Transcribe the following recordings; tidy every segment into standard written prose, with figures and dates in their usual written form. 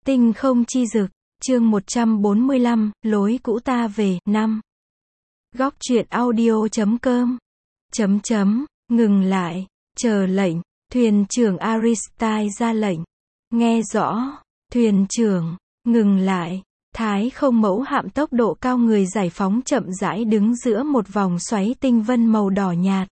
Tinh không chi dực, chương 145, lối cũ ta về, 5. Góc truyện audio.com. Ngừng lại, chờ lệnh, thuyền trưởng Aristide ra lệnh. Nghe rõ, thuyền trưởng, ngừng lại. Thái không mẫu hạm tốc độ cao người giải phóng chậm rãi đứng giữa một vòng xoáy tinh vân màu đỏ nhạt.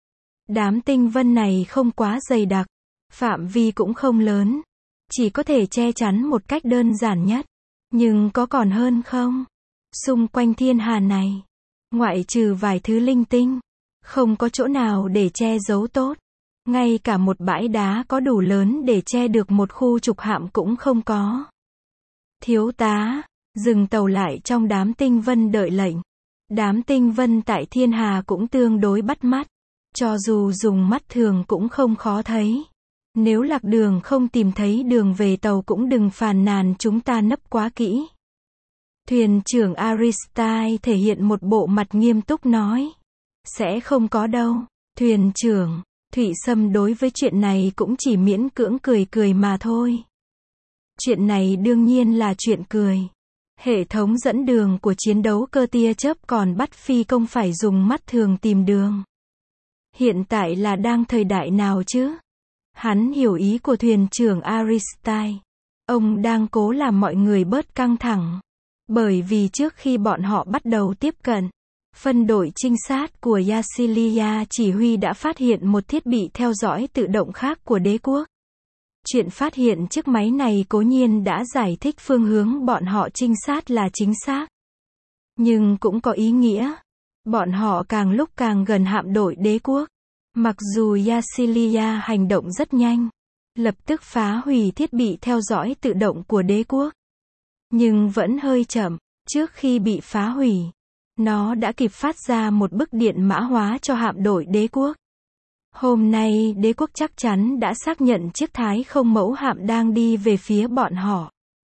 Đám tinh vân này không quá dày đặc, phạm vi cũng không lớn, chỉ có thể che chắn một cách đơn giản nhất. Nhưng có còn hơn không? Xung quanh thiên hà này, ngoại trừ vài thứ linh tinh, không có chỗ nào để che giấu tốt. Ngay cả một bãi đá có đủ lớn để che được một khu trục hạm cũng không có. Thiếu tá, dừng tàu lại trong đám tinh vân đợi lệnh. Đám tinh vân tại thiên hà cũng tương đối bắt mắt. Cho dù dùng mắt thường cũng không khó thấy. Nếu lạc đường không tìm thấy đường về tàu cũng đừng phàn nàn chúng ta nấp quá kỹ. Thuyền trưởng Aristide thể hiện một bộ mặt nghiêm túc nói. Sẽ không có đâu, thuyền trưởng. Thụy Sâm đối với chuyện này cũng chỉ miễn cưỡng cười cười mà thôi. Chuyện này đương nhiên là chuyện cười. Hệ thống dẫn đường của chiến đấu cơ tia chớp còn bắt phi công phải dùng mắt thường tìm đường. Hiện tại là đang thời đại nào chứ? Hắn hiểu ý của thuyền trưởng Aristide. Ông đang cố làm mọi người bớt căng thẳng. Bởi vì trước khi bọn họ bắt đầu tiếp cận, phân đội trinh sát của Yasilia chỉ huy đã phát hiện một thiết bị theo dõi tự động khác của đế quốc. Chuyện phát hiện chiếc máy này cố nhiên đã giải thích phương hướng bọn họ trinh sát là chính xác. Nhưng cũng có ý nghĩa. Bọn họ càng lúc càng gần hạm đội đế quốc. Mặc dù Yasilia hành động rất nhanh, lập tức phá hủy thiết bị theo dõi tự động của đế quốc. Nhưng vẫn hơi chậm, trước khi bị phá hủy, nó đã kịp phát ra một bức điện mã hóa cho hạm đội đế quốc. Hôm nay đế quốc chắc chắn đã xác nhận chiếc Thái không mẫu hạm đang đi về phía bọn họ.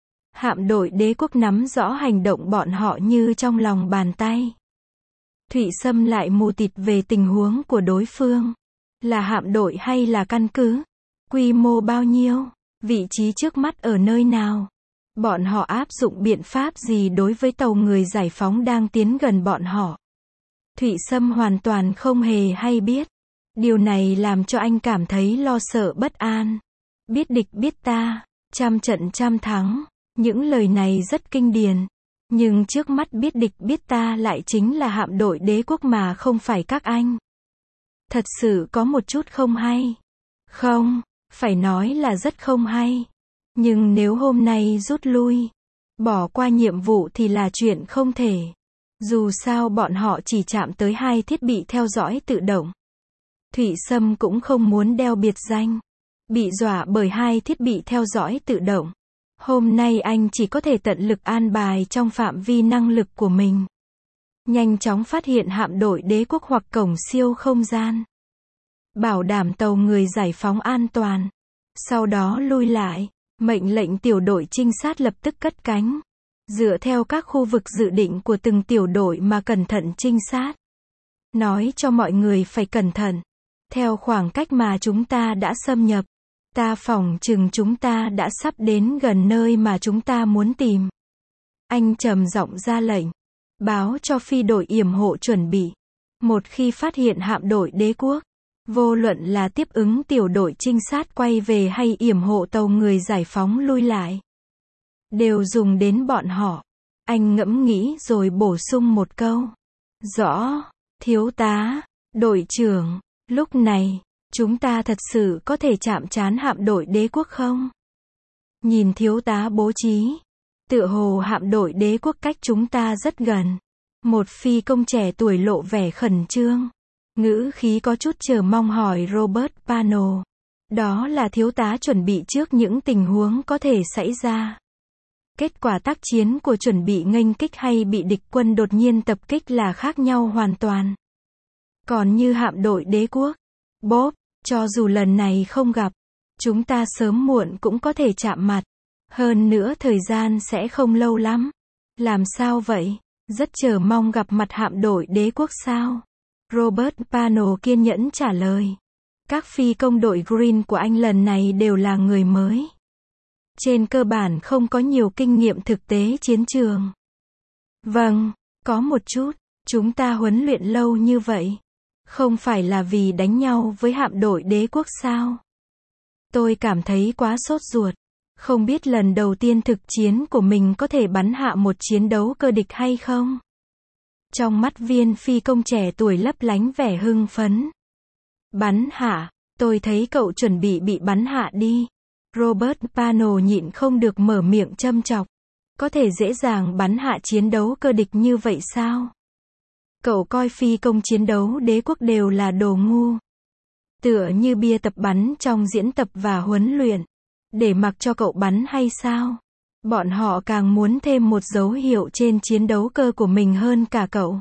Hạm đội đế quốc nắm rõ hành động bọn họ như trong lòng bàn tay. Thụy Sâm lại mù tịt về tình huống của đối phương. Là hạm đội hay là căn cứ? Quy mô bao nhiêu? Vị trí trước mắt ở nơi nào? Bọn họ áp dụng biện pháp gì đối với tàu người giải phóng đang tiến gần bọn họ? Thụy Sâm hoàn toàn không hề hay biết. Điều này làm cho anh cảm thấy lo sợ bất an. Biết địch biết ta, trăm trận trăm thắng. Những lời này rất kinh điển. Nhưng trước mắt biết địch biết ta lại chính là hạm đội đế quốc mà không phải các anh. Thật sự có một chút không hay. Không, phải nói là rất không hay. Nhưng nếu hôm nay rút lui, bỏ qua nhiệm vụ thì là chuyện không thể. Dù sao bọn họ chỉ chạm tới 2 thiết bị theo dõi tự động. Thụy Sâm cũng không muốn đeo biệt danh. Bị dọa bởi 2 thiết bị theo dõi tự động. Hôm nay anh chỉ có thể tận lực an bài trong phạm vi năng lực của mình. Nhanh chóng phát hiện hạm đội đế quốc hoặc cổng siêu không gian. Bảo đảm tàu người giải phóng an toàn. Sau đó lui lại. Mệnh lệnh tiểu đội trinh sát lập tức cất cánh. Dựa theo các khu vực dự định của từng tiểu đội mà cẩn thận trinh sát. Nói cho mọi người phải cẩn thận. Theo khoảng cách mà chúng ta đã xâm nhập. Ta phỏng chừng chúng ta đã sắp đến gần nơi mà chúng ta muốn tìm. Anh trầm giọng ra lệnh. Báo cho phi đội yểm hộ chuẩn bị. Một khi phát hiện hạm đội đế quốc, vô luận là tiếp ứng tiểu đội trinh sát quay về hay yểm hộ tàu người giải phóng lui lại, đều dùng đến bọn họ. Anh ngẫm nghĩ rồi bổ sung một câu. Rõ, thiếu tá, đội trưởng, lúc này, chúng ta thật sự có thể chạm trán hạm đội đế quốc không? Nhìn thiếu tá bố trí, tựa hồ hạm đội đế quốc cách chúng ta rất gần. Một phi công trẻ tuổi lộ vẻ khẩn trương. Ngữ khí có chút chờ mong hỏi Robert Pano. Đó là thiếu tá chuẩn bị trước những tình huống có thể xảy ra. Kết quả tác chiến của chuẩn bị nghênh kích hay bị địch quân đột nhiên tập kích là khác nhau hoàn toàn. Còn như hạm đội đế quốc, Bob, cho dù lần này không gặp, chúng ta sớm muộn cũng có thể chạm mặt. Hơn nữa thời gian sẽ không lâu lắm. Làm sao vậy? Rất chờ mong gặp mặt hạm đội đế quốc sao? Robert Pano kiên nhẫn trả lời. Các phi công đội Green của anh lần này đều là người mới. trên cơ bản không có nhiều kinh nghiệm thực tế chiến trường. Vâng, có một chút, chúng ta huấn luyện lâu như vậy, không phải là vì đánh nhau với hạm đội đế quốc sao? Tôi cảm thấy quá sốt ruột, không biết lần đầu tiên thực chiến của mình có thể bắn hạ một chiến đấu cơ địch hay không? Trong mắt viên phi công trẻ tuổi lấp lánh vẻ hưng phấn. Bắn hạ, tôi thấy cậu chuẩn bị bắn hạ đi. Robert Pano nhịn không được mở miệng châm chọc. Có thể dễ dàng bắn hạ chiến đấu cơ địch như vậy sao? Cậu coi phi công chiến đấu đế quốc đều là đồ ngu. Tựa như bia tập bắn trong diễn tập và huấn luyện. Để mặc cho cậu bắn hay sao? Bọn họ càng muốn thêm một dấu hiệu trên chiến đấu cơ của mình hơn cả cậu.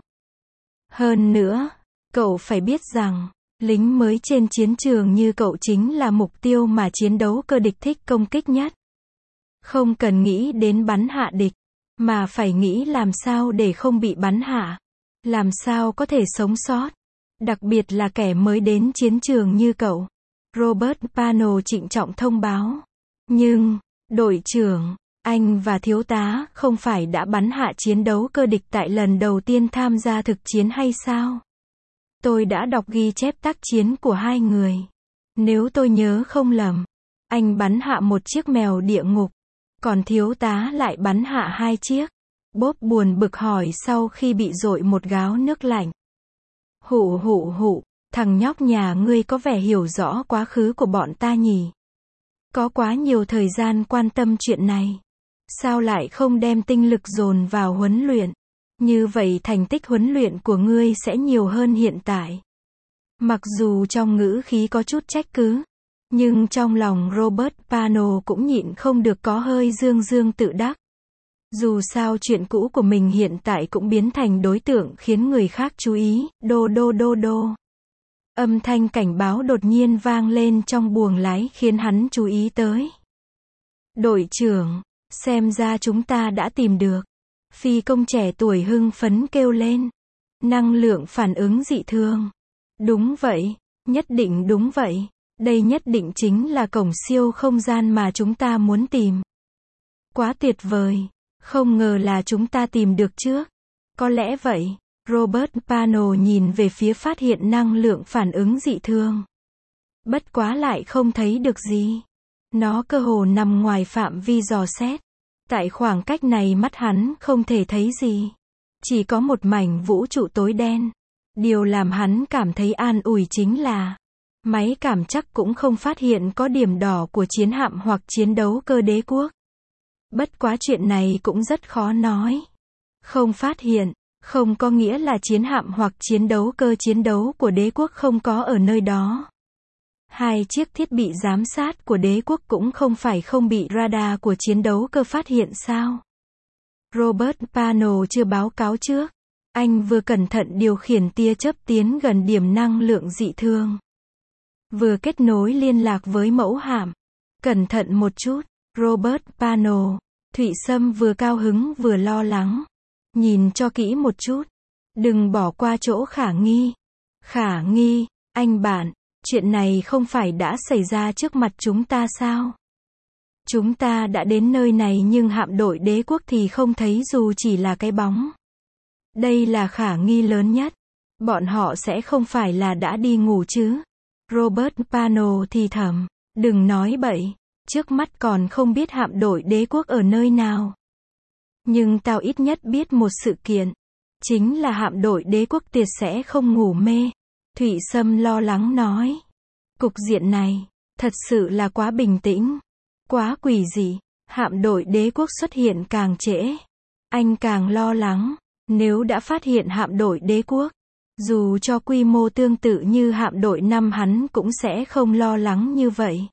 Hơn nữa, cậu phải biết rằng, lính mới trên chiến trường như cậu chính là mục tiêu mà chiến đấu cơ địch thích công kích nhất. Không cần nghĩ đến bắn hạ địch, mà phải nghĩ làm sao để không bị bắn hạ. Làm sao có thể sống sót. Đặc biệt là kẻ mới đến chiến trường như cậu. Robert Pano trịnh trọng thông báo. Nhưng, đội trưởng, anh và thiếu tá không phải đã bắn hạ chiến đấu cơ địch tại lần đầu tiên tham gia thực chiến hay sao? Tôi đã đọc ghi chép tác chiến của hai người. Nếu tôi nhớ không lầm, anh bắn hạ một chiếc mèo địa ngục, còn thiếu tá lại bắn hạ hai chiếc. Bob buồn bực hỏi sau khi bị dội một gáo nước lạnh. Hụ hụ hụ, thằng nhóc nhà ngươi có vẻ hiểu rõ quá khứ của bọn ta nhỉ? Có quá nhiều thời gian quan tâm chuyện này. Sao lại không đem tinh lực dồn vào huấn luyện? Như vậy thành tích huấn luyện của ngươi sẽ nhiều hơn hiện tại. Mặc dù trong ngữ khí có chút trách cứ, nhưng trong lòng Robert Pano cũng nhịn không được có hơi dương dương tự đắc. Dù sao chuyện cũ của mình hiện tại cũng biến thành đối tượng khiến người khác chú ý, đô đô đô đô. Âm thanh cảnh báo đột nhiên vang lên trong buồng lái khiến hắn chú ý tới. Đội trưởng, xem ra chúng ta đã tìm được. Phi công trẻ tuổi hưng phấn kêu lên. Năng lượng phản ứng dị thường. Đúng vậy, nhất định đúng vậy. Đây nhất định chính là cổng siêu không gian mà chúng ta muốn tìm. Quá tuyệt vời. Không ngờ là chúng ta tìm được trước. Có lẽ vậy. Robert Pano nhìn về phía phát hiện năng lượng phản ứng dị thường. Bất quá lại không thấy được gì. Nó cơ hồ nằm ngoài phạm vi dò xét. Tại khoảng cách này mắt hắn không thể thấy gì. Chỉ có một mảnh vũ trụ tối đen. Điều làm hắn cảm thấy an ủi chính là máy cảm chắc cũng không phát hiện có điểm đỏ của chiến hạm hoặc chiến đấu cơ đế quốc. Bất quá chuyện này cũng rất khó nói. Không phát hiện, không có nghĩa là chiến hạm hoặc chiến đấu cơ chiến đấu của đế quốc không có ở nơi đó. Hai chiếc thiết bị giám sát của đế quốc cũng không phải không bị radar của chiến đấu cơ phát hiện sao? Robert Pano chưa báo cáo trước. Anh vừa cẩn thận điều khiển tia chớp tiến gần điểm năng lượng dị thường. Vừa kết nối liên lạc với mẫu hạm. Cẩn thận một chút, Robert Pano. Thụy Sâm vừa cao hứng vừa lo lắng. Nhìn cho kỹ một chút. Đừng bỏ qua chỗ khả nghi. Khả nghi, anh bạn, chuyện này không phải đã xảy ra trước mặt chúng ta sao? Chúng ta đã đến nơi này nhưng hạm đội đế quốc thì không thấy dù chỉ là cái bóng. Đây là khả nghi lớn nhất. Bọn họ sẽ không phải là đã đi ngủ chứ? Robert Pano thì thầm. Đừng nói bậy. Trước mắt còn không biết hạm đội đế quốc ở nơi nào. Nhưng tao ít nhất biết một sự kiện. Chính là hạm đội đế quốc tuyệt sẽ không ngủ mê. Thụy Sâm lo lắng nói. Cục diện này, thật sự là quá bình tĩnh. Quá quỷ dị. Hạm đội đế quốc xuất hiện càng trễ. Anh càng lo lắng. Nếu đã phát hiện hạm đội đế quốc, dù cho quy mô tương tự như hạm đội năm hắn cũng sẽ không lo lắng như vậy.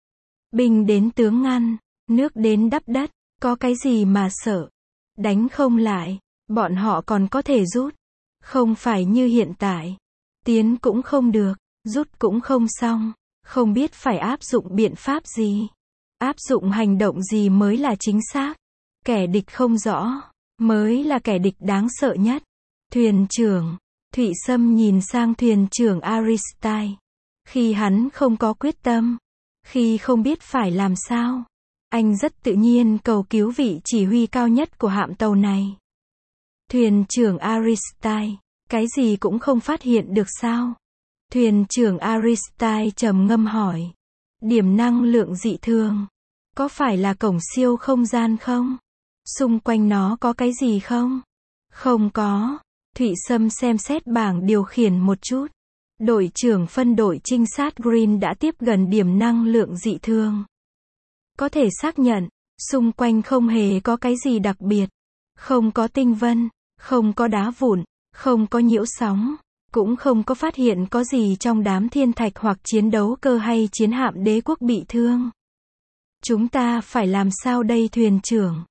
Binh đến tướng ngăn, nước đến đắp đất, có cái gì mà sợ. Đánh không lại, bọn họ còn có thể rút. Không phải như hiện tại. Tiến cũng không được, rút cũng không xong. Không biết phải áp dụng biện pháp gì. Áp dụng hành động gì mới là chính xác. Kẻ địch không rõ, mới là kẻ địch đáng sợ nhất. Thuyền trưởng, Thụy Sâm nhìn sang thuyền trưởng Aristide. Khi hắn không có quyết tâm, khi không biết phải làm sao, Anh rất tự nhiên cầu cứu vị chỉ huy cao nhất của hạm tàu này. Thuyền trưởng Aristide, cái gì cũng không phát hiện được sao? Thuyền trưởng Aristide trầm ngâm hỏi. Điểm năng lượng dị thường. Có phải là cổng siêu không gian không? Xung quanh nó có cái gì không? Không có. Thụy Sâm xem xét bảng điều khiển một chút. Đội trưởng phân đội trinh sát Green đã tiếp gần điểm năng lượng dị thường. Có thể xác nhận, xung quanh không hề có cái gì đặc biệt. Không có tinh vân, không có đá vụn, không có nhiễu sóng, cũng không có phát hiện có gì trong đám thiên thạch hoặc chiến đấu cơ hay chiến hạm đế quốc bị thương. Chúng ta phải làm sao đây thuyền trưởng?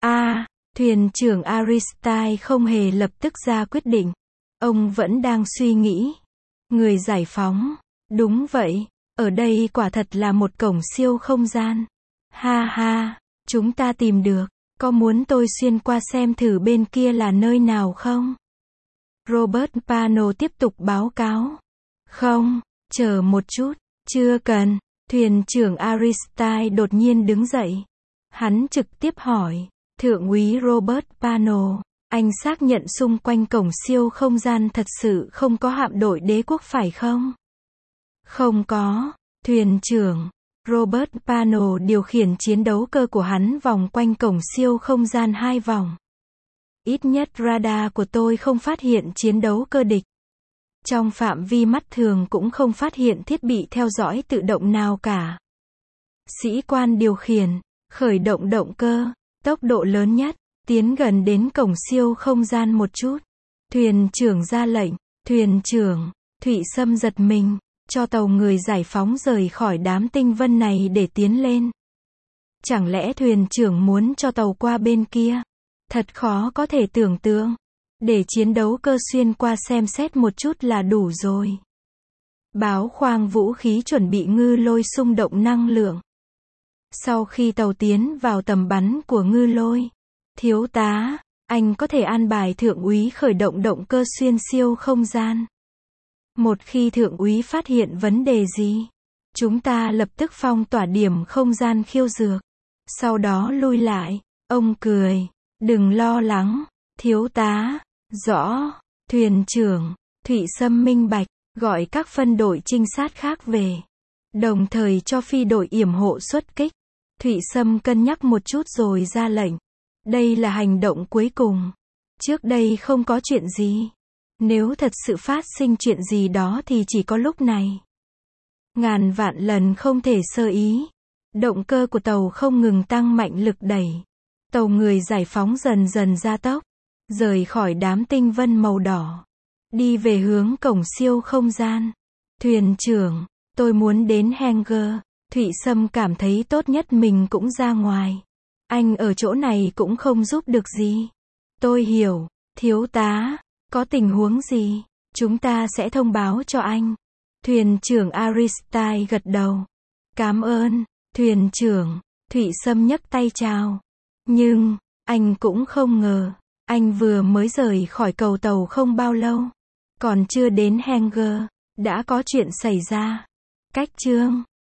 Thuyền trưởng Aristide không hề lập tức ra quyết định. Ông vẫn đang suy nghĩ. Người giải phóng. Đúng vậy, ở đây quả thật là một cổng siêu không gian. Ha ha, chúng ta tìm được. Có muốn tôi xuyên qua xem thử bên kia là nơi nào không? Robert Pano tiếp tục báo cáo. Không, chờ một chút, chưa cần. Thuyền trưởng Aristide đột nhiên đứng dậy. Hắn trực tiếp hỏi. Thượng úy Robert Pano, anh xác nhận xung quanh cổng siêu không gian thật sự không có hạm đội đế quốc phải không? Không có. Thuyền trưởng Robert Pano điều khiển chiến đấu cơ của hắn vòng quanh cổng siêu không gian 2 vòng. Ít nhất radar của tôi không phát hiện chiến đấu cơ địch. Trong phạm vi mắt thường cũng không phát hiện thiết bị theo dõi tự động nào cả. Sĩ quan điều khiển, khởi động động cơ, tốc độ lớn nhất, tiến gần đến cổng siêu không gian một chút. Thuyền trưởng ra lệnh. Thuyền trưởng, Thụy Sâm giật mình, cho tàu người giải phóng rời khỏi đám tinh vân này để tiến lên. Chẳng lẽ thuyền trưởng muốn cho tàu qua bên kia? Thật khó có thể tưởng tượng. Để chiến đấu cơ xuyên qua xem xét một chút là đủ rồi. Báo khoang vũ khí chuẩn bị ngư lôi xung động năng lượng. Sau khi tàu tiến vào tầm bắn của ngư lôi, thiếu tá, anh có thể an bài thượng úy khởi động động cơ xuyên siêu không gian. Một khi thượng úy phát hiện vấn đề gì, chúng ta lập tức phong tỏa điểm không gian khiêu dược. Sau đó lui lại. Ông cười. Đừng lo lắng, thiếu tá. Rõ. Thuyền trưởng, Thụy Sâm minh bạch, gọi các phân đội trinh sát khác về. Đồng thời cho phi đội yểm hộ xuất kích. Thụy Sâm cân nhắc một chút rồi ra lệnh. Đây là hành động cuối cùng. Trước đây không có chuyện gì. Nếu thật sự phát sinh chuyện gì đó thì chỉ có lúc này. Ngàn vạn lần không thể sơ ý. Động cơ của tàu không ngừng tăng mạnh lực đẩy. Tàu người giải phóng dần dần gia tốc. Rời khỏi đám tinh vân màu đỏ. Đi về hướng cổng siêu không gian. Thuyền trưởng, tôi muốn đến hangar. Thụy Sâm cảm thấy tốt nhất mình cũng ra ngoài. Anh ở chỗ này cũng không giúp được gì. Tôi hiểu, thiếu tá. Có tình huống gì, chúng ta sẽ thông báo cho anh. Thuyền trưởng Aristide gật đầu. Cảm ơn, thuyền trưởng. Thụy Sâm nhấc tay chào. Nhưng, anh cũng không ngờ, anh vừa mới rời khỏi cầu tàu không bao lâu. Còn chưa đến hangar, đã có chuyện xảy ra. Cách chương